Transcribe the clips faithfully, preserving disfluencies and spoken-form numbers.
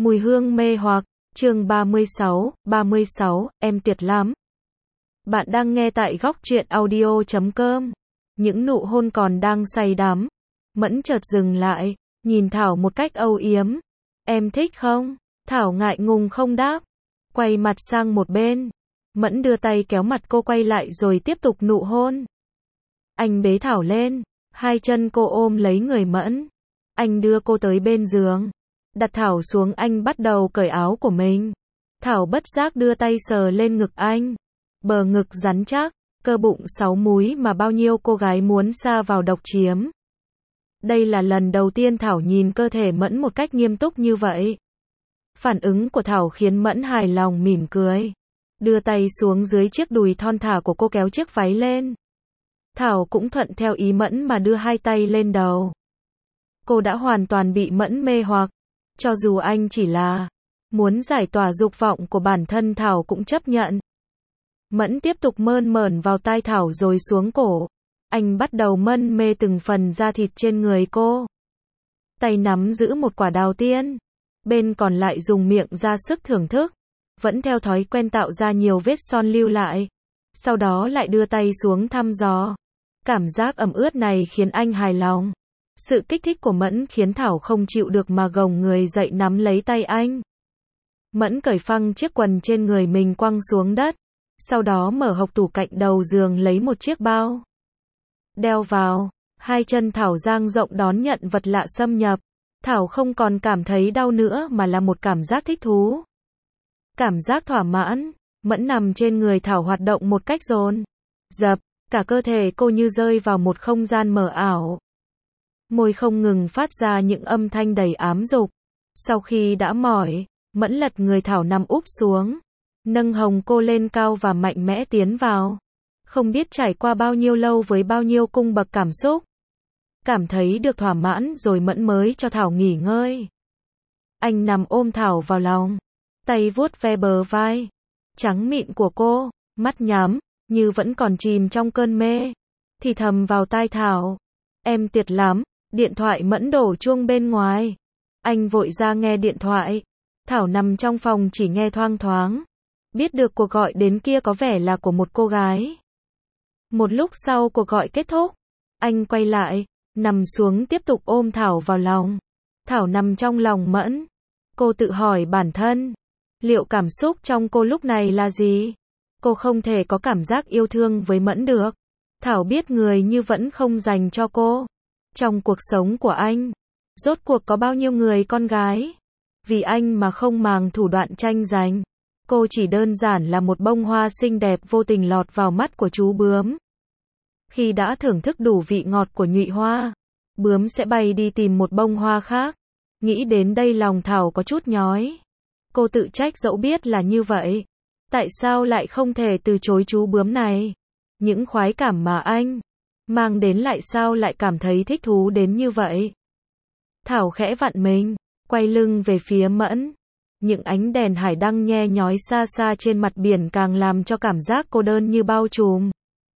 Mùi hương mê hoặc, chương ba mươi sáu, ba mươi sáu, em tuyệt lắm. Bạn đang nghe tại góc truyện audio chấm com. Những nụ hôn còn đang say đắm. Mẫn chợt dừng lại, nhìn Thảo một cách âu yếm. Em thích không? Thảo ngại ngùng không đáp. Quay mặt sang một bên. Mẫn đưa tay kéo mặt cô quay lại rồi tiếp tục nụ hôn. Anh bế Thảo lên. Hai chân cô ôm lấy người Mẫn. Anh đưa cô tới bên giường. Đặt Thảo xuống, anh bắt đầu cởi áo của mình. Thảo bất giác đưa tay sờ lên ngực anh. Bờ ngực rắn chắc, cơ bụng sáu múi mà bao nhiêu cô gái muốn sa vào độc chiếm. Đây là lần đầu tiên Thảo nhìn cơ thể Mẫn một cách nghiêm túc như vậy. Phản ứng của Thảo khiến Mẫn hài lòng mỉm cười. Đưa tay xuống dưới chiếc đùi thon thả của cô kéo chiếc váy lên. Thảo cũng thuận theo ý Mẫn mà đưa hai tay lên đầu. Cô đã hoàn toàn bị Mẫn mê hoặc. Cho dù anh chỉ là muốn giải tỏa dục vọng của bản thân, Thảo cũng chấp nhận. Mẫn tiếp tục mơn mởn vào tai Thảo rồi xuống cổ. Anh bắt đầu mân mê từng phần da thịt trên người cô. Tay nắm giữ một quả đào tiên. Bên còn lại dùng miệng ra sức thưởng thức. Vẫn theo thói quen tạo ra nhiều vết son lưu lại. Sau đó lại đưa tay xuống thăm dò. Cảm giác ẩm ướt này khiến anh hài lòng. Sự kích thích của Mẫn khiến Thảo không chịu được mà gồng người dậy nắm lấy tay anh. Mẫn cởi phăng chiếc quần trên người mình quăng xuống đất. Sau đó mở hộc tủ cạnh đầu giường lấy một chiếc bao. Đeo vào. Hai chân Thảo dang rộng đón nhận vật lạ xâm nhập. Thảo không còn cảm thấy đau nữa mà là một cảm giác thích thú. Cảm giác thỏa mãn. Mẫn nằm trên người Thảo hoạt động một cách dồn dập. Cả cơ thể cô như rơi vào một không gian mờ ảo. Môi không ngừng phát ra những âm thanh đầy ám dục. Sau khi đã mỏi, Mẫn lật người Thảo nằm úp xuống. Nâng hồng cô lên cao và mạnh mẽ tiến vào. Không biết trải qua bao nhiêu lâu với bao nhiêu cung bậc cảm xúc. Cảm thấy được thỏa mãn rồi Mẫn mới cho Thảo nghỉ ngơi. Anh nằm ôm Thảo vào lòng. Tay vuốt ve bờ vai trắng mịn của cô, mắt nhắm, như vẫn còn chìm trong cơn mê. Thì thầm vào tai Thảo. Em tuyệt lắm. Điện thoại Mẫn đổ chuông bên ngoài. Anh vội ra nghe điện thoại. Thảo nằm trong phòng chỉ nghe thoang thoáng. Biết được cuộc gọi đến kia có vẻ là của một cô gái. Một lúc sau cuộc gọi kết thúc. Anh quay lại, nằm xuống tiếp tục ôm Thảo vào lòng. Thảo nằm trong lòng Mẫn. Cô tự hỏi bản thân. Liệu cảm xúc trong cô lúc này là gì? Cô không thể có cảm giác yêu thương với Mẫn được. Thảo biết người như vẫn không dành cho cô. Trong cuộc sống của anh, rốt cuộc có bao nhiêu người con gái? Vì anh mà không màng thủ đoạn tranh giành. Cô chỉ đơn giản là một bông hoa xinh đẹp vô tình lọt vào mắt của chú bướm. Khi đã thưởng thức đủ vị ngọt của nhụy hoa, bướm sẽ bay đi tìm một bông hoa khác. Nghĩ đến đây lòng Thảo có chút nhói. Cô tự trách dẫu biết là như vậy. Tại sao lại không thể từ chối chú bướm này? Những khoái cảm mà anh mang đến lại sao lại cảm thấy thích thú đến như vậy? Thảo khẽ vặn mình, quay lưng về phía Mẫn. Những ánh đèn hải đăng nhe nhói xa xa trên mặt biển càng làm cho cảm giác cô đơn như bao trùm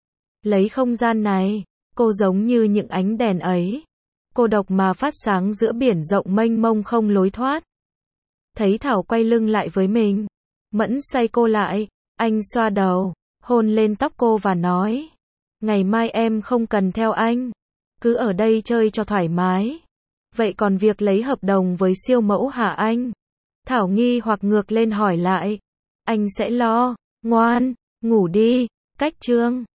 lấy không gian này. Cô giống như những ánh đèn ấy, cô độc mà phát sáng giữa biển rộng mênh mông không lối thoát. Thấy Thảo quay lưng lại với mình, Mẫn xoay cô lại. Anh xoa đầu, hôn lên tóc cô và nói. Ngày mai em không cần theo anh. Cứ ở đây chơi cho thoải mái. Vậy còn việc lấy hợp đồng với siêu mẫu hả anh? Thảo nghi hoặc ngược lên hỏi lại. Anh sẽ lo. Ngoan, ngủ đi. Cách chương